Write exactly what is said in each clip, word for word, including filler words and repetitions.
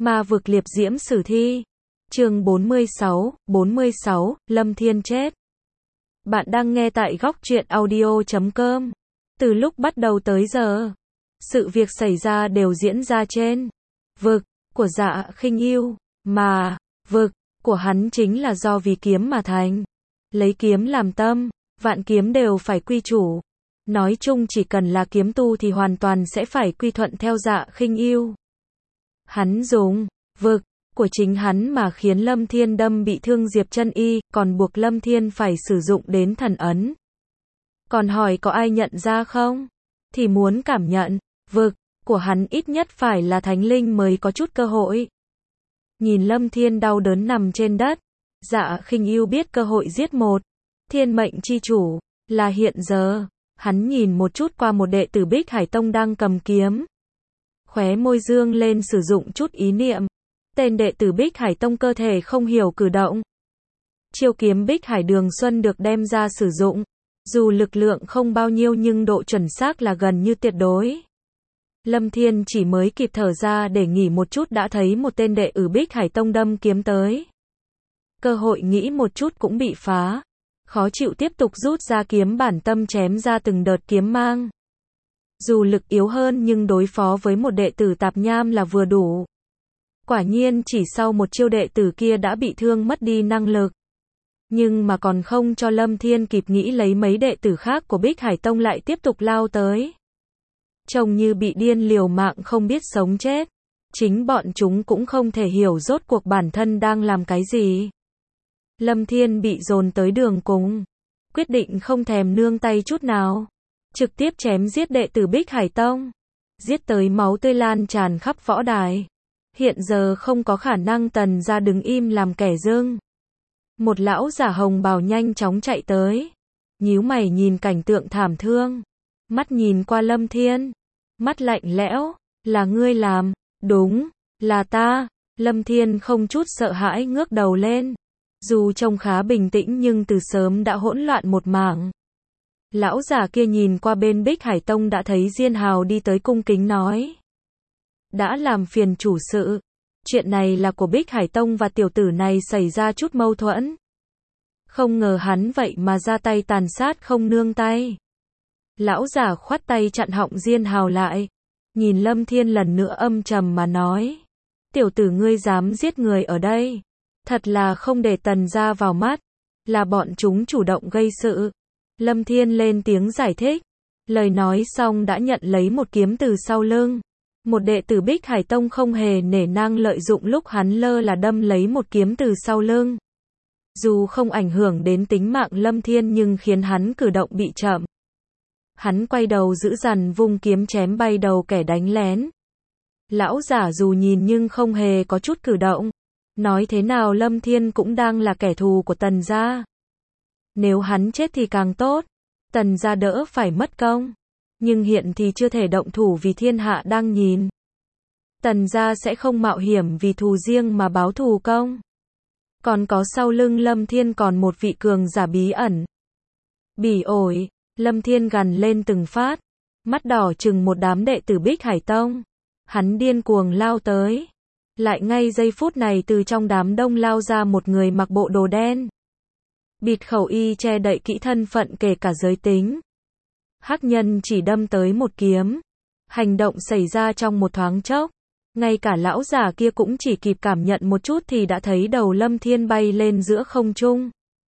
Ma vực liệp diễm sử thi. Chương bốn mươi sáu, bốn mươi sáu, Lâm Thiên chết. Bạn đang nghe tại góc truyện audio chấm com. Từ lúc bắt đầu tới giờ, sự việc xảy ra đều diễn ra trên vực của Dạ Khinh Ưu, mà vực của hắn chính là do vì kiếm mà thành. Lấy kiếm làm tâm, vạn kiếm đều phải quy chủ. Nói chung chỉ cần là kiếm tu thì hoàn toàn sẽ phải quy thuận theo Dạ Khinh Ưu. Hắn dùng vực của chính hắn mà khiến Lâm Thiên đâm bị thương Diệp Chân Y, còn buộc Lâm Thiên phải sử dụng đến thần ấn. Còn hỏi có ai nhận ra không? Thì muốn cảm nhận vực của hắn ít nhất phải là thánh linh mới có chút cơ hội. Nhìn Lâm Thiên đau đớn nằm trên đất, Dạ Khinh Ưu biết cơ hội giết một thiên mệnh chi chủ là hiện giờ. Hắn nhìn một chút qua một đệ tử Bích Hải Tông đang cầm kiếm, khóe môi dương lên sử dụng chút ý niệm. Tên đệ tử Bích Hải Tông cơ thể không hiểu cử động. Chiêu kiếm Bích Hải Đường Xuân được đem ra sử dụng. Dù lực lượng không bao nhiêu nhưng độ chuẩn xác là gần như tuyệt đối. Lâm Thiên chỉ mới kịp thở ra để nghỉ một chút đã thấy một tên đệ tử Bích Hải Tông đâm kiếm tới. Cơ hội nghĩ một chút cũng bị phá. Khó chịu tiếp tục rút ra kiếm bản tâm chém ra từng đợt kiếm mang. Dù lực yếu hơn nhưng đối phó với một đệ tử tạp nham là vừa đủ. Quả nhiên chỉ sau một chiêu đệ tử kia đã bị thương mất đi năng lực. Nhưng mà còn không cho Lâm Thiên kịp nghĩ lấy mấy đệ tử khác của Bích Hải Tông lại tiếp tục lao tới. Trông như bị điên liều mạng không biết sống chết. Chính bọn chúng cũng không thể hiểu rốt cuộc bản thân đang làm cái gì. Lâm Thiên bị dồn tới đường cùng. Quyết định không thèm nương tay chút nào. Trực tiếp chém giết đệ tử Bích Hải Tông. Giết tới máu tươi lan tràn khắp võ đài. Hiện giờ không có khả năng Tần gia đứng im làm kẻ dưng. Một lão giả hồng bào nhanh chóng chạy tới. Nhíu mày nhìn cảnh tượng thảm thương. Mắt nhìn qua Lâm Thiên. Mắt lạnh lẽo. Là ngươi làm. Đúng. Là ta. Lâm Thiên không chút sợ hãi ngước đầu lên. Dù trông khá bình tĩnh nhưng từ sớm đã hỗn loạn một mảng. Lão giả kia nhìn qua bên Bích Hải Tông đã thấy Diên Hào đi tới cung kính nói. Đã làm phiền chủ sự. Chuyện này là của Bích Hải Tông và tiểu tử này xảy ra chút mâu thuẫn. Không ngờ hắn vậy mà ra tay tàn sát không nương tay. Lão giả khoát tay chặn họng Diên Hào lại. Nhìn Lâm Thiên lần nữa âm trầm mà nói. Tiểu tử ngươi dám giết người ở đây. Thật là không để Tần gia vào mắt. Là bọn chúng chủ động gây sự. Lâm Thiên lên tiếng giải thích. Lời nói xong đã nhận lấy một kiếm từ sau lưng. Một đệ tử Bích Hải Tông không hề nể nang lợi dụng lúc hắn lơ là đâm lấy một kiếm từ sau lưng. Dù không ảnh hưởng đến tính mạng Lâm Thiên nhưng khiến hắn cử động bị chậm. Hắn quay đầu giữ dằn vung kiếm chém bay đầu kẻ đánh lén. Lão giả dù nhìn nhưng không hề có chút cử động. Nói thế nào Lâm Thiên cũng đang là kẻ thù của Tần gia. Nếu hắn chết thì càng tốt. Tần gia đỡ phải mất công. Nhưng hiện thì chưa thể động thủ vì thiên hạ đang nhìn. Tần gia sẽ không mạo hiểm vì thù riêng mà báo thù công. Còn có sau lưng Lâm Thiên còn một vị cường giả bí ẩn. Bỉ ổi, Lâm Thiên gằn lên từng phát. Mắt đỏ chừng một đám đệ tử Bích Hải Tông. Hắn điên cuồng lao tới. Lại ngay giây phút này từ trong đám đông lao ra một người mặc bộ đồ đen. Bịt khẩu y che đậy kỹ thân phận kể cả giới tính. Hắc nhân chỉ đâm tới một kiếm. Hành động xảy ra trong một thoáng chốc. Ngay cả lão giả kia cũng chỉ kịp cảm nhận một chút thì đã thấy đầu Lâm Thiên bay lên giữa không trung.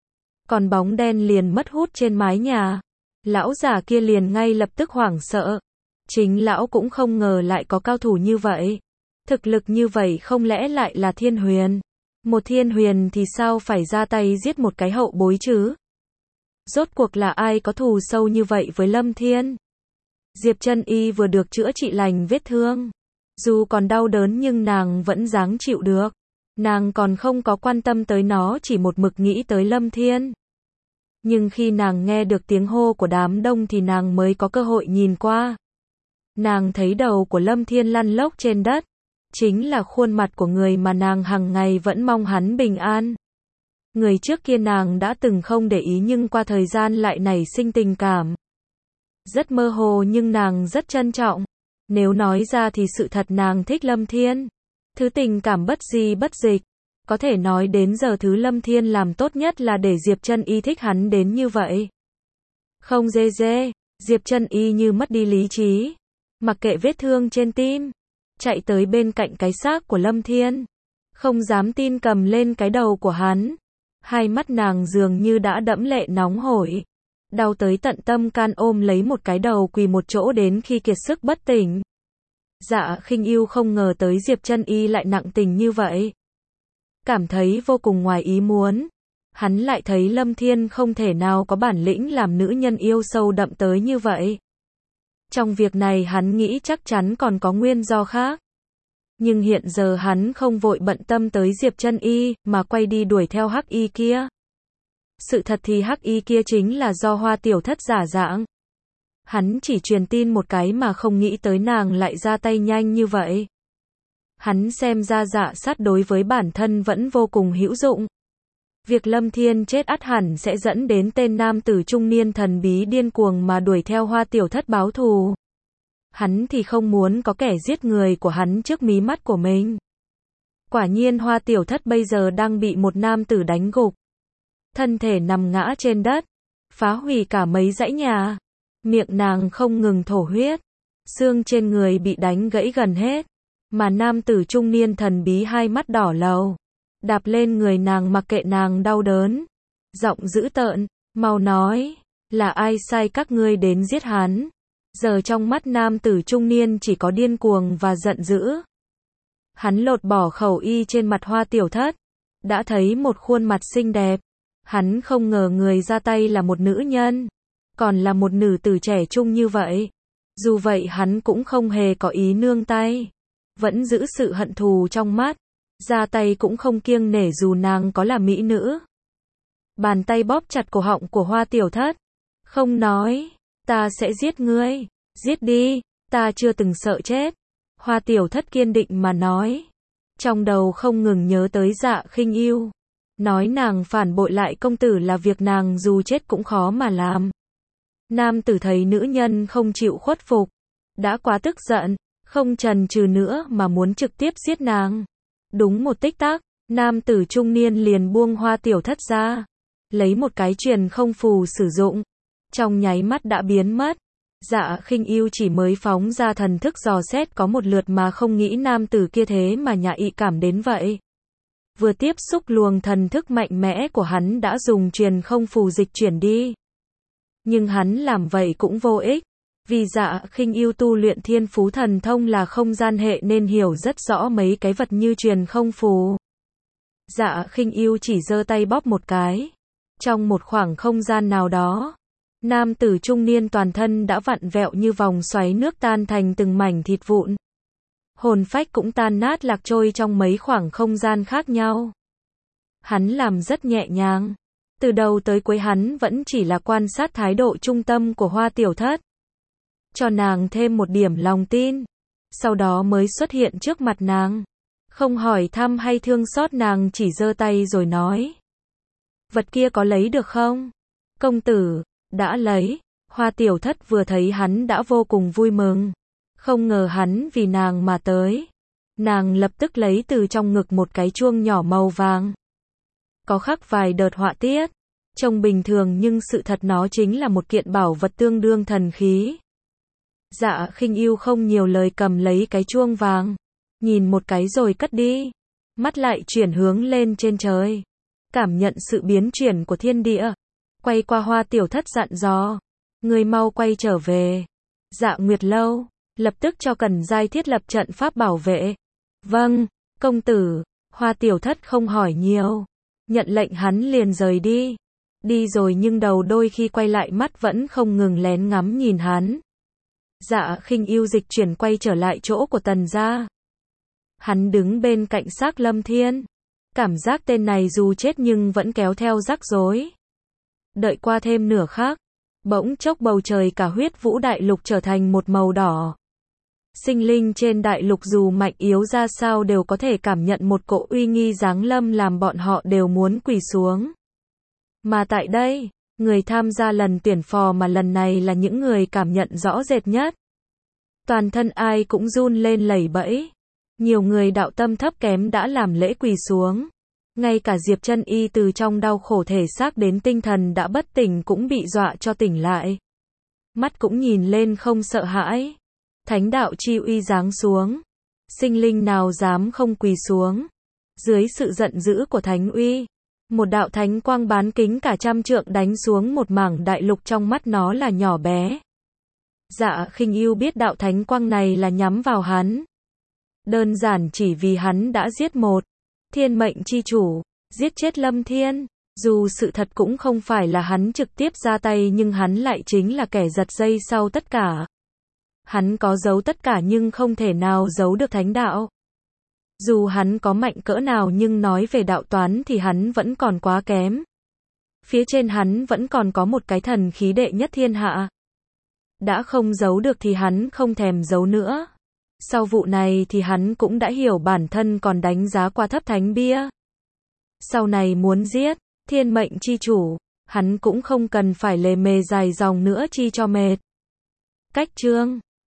Còn bóng đen liền mất hút trên mái nhà. Lão giả kia liền ngay lập tức hoảng sợ. Chính lão cũng không ngờ lại có cao thủ như vậy. Thực lực như vậy không lẽ lại là thiên huyền. Một thiên huyền thì sao phải ra tay giết một cái hậu bối chứ? Rốt cuộc là ai có thù sâu như vậy với Lâm Thiên? Diệp Chân Y vừa được chữa trị lành vết thương. Dù còn đau đớn nhưng nàng vẫn dáng chịu được. Nàng còn không có quan tâm tới nó chỉ một mực nghĩ tới Lâm Thiên. Nhưng khi nàng nghe được tiếng hô của đám đông thì nàng mới có cơ hội nhìn qua. Nàng thấy đầu của Lâm Thiên lăn lóc trên đất. Chính là khuôn mặt của người mà nàng hằng ngày vẫn mong hắn bình an. Người trước kia nàng đã từng không để ý nhưng qua thời gian lại nảy sinh tình cảm. Rất mơ hồ nhưng nàng rất trân trọng. Nếu nói ra thì sự thật nàng thích Lâm Thiên. Thứ tình cảm bất di bất dịch. Có thể nói đến giờ thứ Lâm Thiên làm tốt nhất là để Diệp Chân Y thích hắn đến như vậy. Không dê dê, Diệp Chân Y như mất đi lý trí. Mặc kệ vết thương trên tim. Chạy tới bên cạnh cái xác của Lâm Thiên. Không dám tin cầm lên cái đầu của hắn. Hai mắt nàng dường như đã đẫm lệ nóng hổi. Đau tới tận tâm can ôm lấy một cái đầu quỳ một chỗ đến khi kiệt sức bất tỉnh. Dạ Khinh Ưu không ngờ tới Diệp Chân Y lại nặng tình như vậy. Cảm thấy vô cùng ngoài ý muốn. Hắn lại thấy Lâm Thiên không thể nào có bản lĩnh làm nữ nhân yêu sâu đậm tới như vậy. Trong việc này hắn nghĩ chắc chắn còn có nguyên do khác. Nhưng hiện giờ hắn không vội bận tâm tới Diệp Chân Y, mà quay đi đuổi theo hắc y kia. Sự thật thì hắc y kia chính là do Hoa Tiểu Thất giả dạng. Hắn chỉ truyền tin một cái mà không nghĩ tới nàng lại ra tay nhanh như vậy. Hắn xem ra dạ sát đối với bản thân vẫn vô cùng hữu dụng. Việc Lâm Thiên chết ắt hẳn sẽ dẫn đến tên nam tử trung niên thần bí điên cuồng mà đuổi theo Hoa Tiểu Thất báo thù. Hắn thì không muốn có kẻ giết người của hắn trước mí mắt của mình. Quả nhiên Hoa Tiểu Thất bây giờ đang bị một nam tử đánh gục. Thân thể nằm ngã trên đất, phá hủy cả mấy dãy nhà. Miệng nàng không ngừng thổ huyết, xương trên người bị đánh gãy gần hết. Mà nam tử trung niên thần bí hai mắt đỏ lầu, đạp lên người nàng mặc kệ nàng đau đớn. Giọng dữ tợn, mau nói, là ai sai các ngươi đến giết hắn? Giờ trong mắt nam tử trung niên chỉ có điên cuồng và giận dữ. Hắn lột bỏ khẩu y trên mặt Hoa Tiểu Thất, đã thấy một khuôn mặt xinh đẹp. Hắn không ngờ người ra tay là một nữ nhân, còn là một nữ tử trẻ trung như vậy. Dù vậy hắn cũng không hề có ý nương tay, vẫn giữ sự hận thù trong mắt, ra tay cũng không kiêng nể dù nàng có là mỹ nữ. Bàn tay bóp chặt cổ họng của Hoa Tiểu Thất, không nói, ta sẽ giết ngươi, giết đi, ta chưa từng sợ chết. Hoa Tiểu Thất kiên định mà nói, trong đầu không ngừng nhớ tới Dạ Khinh Ưu, nói nàng phản bội lại công tử là việc nàng dù chết cũng khó mà làm. Nam tử thấy nữ nhân không chịu khuất phục, đã quá tức giận, không chần chừ nữa mà muốn trực tiếp giết nàng. Đúng một tích tắc, nam tử trung niên liền buông Hoa Tiểu Thất ra, lấy một cái truyền không phù sử dụng, trong nháy mắt đã biến mất. Dạ Khinh Ưu chỉ mới phóng ra thần thức dò xét có một lượt mà không nghĩ nam tử kia thế mà nhạy ý cảm đến vậy. Vừa tiếp xúc luồng thần thức mạnh mẽ của hắn đã dùng truyền không phù dịch chuyển đi. Nhưng hắn làm vậy cũng vô ích, vì Dạ Khinh Ưu tu luyện thiên phú thần thông là không gian hệ nên hiểu rất rõ mấy cái vật như truyền không phù. Dạ Khinh Ưu chỉ giơ tay bóp một cái. Trong một khoảng không gian nào đó, nam tử trung niên toàn thân đã vặn vẹo như vòng xoáy nước tan thành từng mảnh thịt vụn. Hồn phách cũng tan nát lạc trôi trong mấy khoảng không gian khác nhau. Hắn làm rất nhẹ nhàng. Từ đầu tới cuối hắn vẫn chỉ là quan sát thái độ trung tâm của Hoa Tiểu Thất, cho nàng thêm một điểm lòng tin. Sau đó mới xuất hiện trước mặt nàng. Không hỏi thăm hay thương xót nàng, chỉ giơ tay rồi nói, vật kia có lấy được không? Công tử, đã lấy. Hoa Tiểu Thất vừa thấy hắn đã vô cùng vui mừng. Không ngờ hắn vì nàng mà tới. Nàng lập tức lấy từ trong ngực một cái chuông nhỏ màu vàng. Có khắc vài đợt họa tiết. Trông bình thường nhưng sự thật nó chính là một kiện bảo vật tương đương thần khí. Dạ Khinh Ưu không nhiều lời cầm lấy cái chuông vàng. Nhìn một cái rồi cất đi. Mắt lại chuyển hướng lên trên trời. Cảm nhận sự biến chuyển của thiên địa. Quay qua Hoa Tiểu Thất dặn dò, người mau quay trở về. Dạ Nguyệt Lâu lập tức cho Cẩn Giai thiết lập trận pháp bảo vệ. Vâng, công tử. Hoa Tiểu Thất không hỏi nhiều, nhận lệnh hắn liền rời đi. Đi rồi nhưng đầu đôi khi quay lại mắt vẫn không ngừng lén ngắm nhìn hắn. Dạ Khinh Ưu dịch chuyển quay trở lại chỗ của Tần gia. Hắn đứng bên cạnh xác Lâm Thiên. Cảm giác tên này dù chết nhưng vẫn kéo theo rắc rối. Đợi qua thêm nửa khắc, bỗng chốc bầu trời cả huyết vũ đại lục trở thành một màu đỏ. Sinh linh trên đại lục dù mạnh yếu ra sao đều có thể cảm nhận một cỗ uy nghi giáng lâm làm bọn họ đều muốn quỳ xuống. Mà tại đây, người tham gia lần tuyển phò mà lần này là những người cảm nhận rõ rệt nhất. Toàn thân ai cũng run lên lẩy bẩy. Nhiều người đạo tâm thấp kém đã làm lễ quỳ xuống. Ngay cả Diệp Chân Y từ trong đau khổ thể xác đến tinh thần đã bất tỉnh cũng bị dọa cho tỉnh lại. Mắt cũng nhìn lên không sợ hãi. Thánh đạo chi uy giáng xuống. Sinh linh nào dám không quỳ xuống. Dưới sự giận dữ của thánh uy, một đạo thánh quang bán kính cả trăm trượng đánh xuống một mảng đại lục, trong mắt nó là nhỏ bé. Dạ Khinh Ưu biết đạo thánh quang này là nhắm vào hắn. Đơn giản chỉ vì hắn đã giết một thiên mệnh chi chủ, giết chết Lâm Thiên. Dù sự thật cũng không phải là hắn trực tiếp ra tay, nhưng hắn lại chính là kẻ giật dây sau tất cả. Hắn có giấu tất cả nhưng không thể nào giấu được thánh đạo. Dù hắn có mạnh cỡ nào nhưng nói về đạo toán thì hắn vẫn còn quá kém. Phía trên hắn vẫn còn có một cái thần khí đệ nhất thiên hạ. Đã không giấu được thì hắn không thèm giấu nữa. Sau vụ này thì hắn cũng đã hiểu bản thân còn đánh giá quá thấp thánh bia. Sau này muốn giết thiên mệnh chi chủ, hắn cũng không cần phải lề mề dài dòng nữa chi cho mệt. Cách chương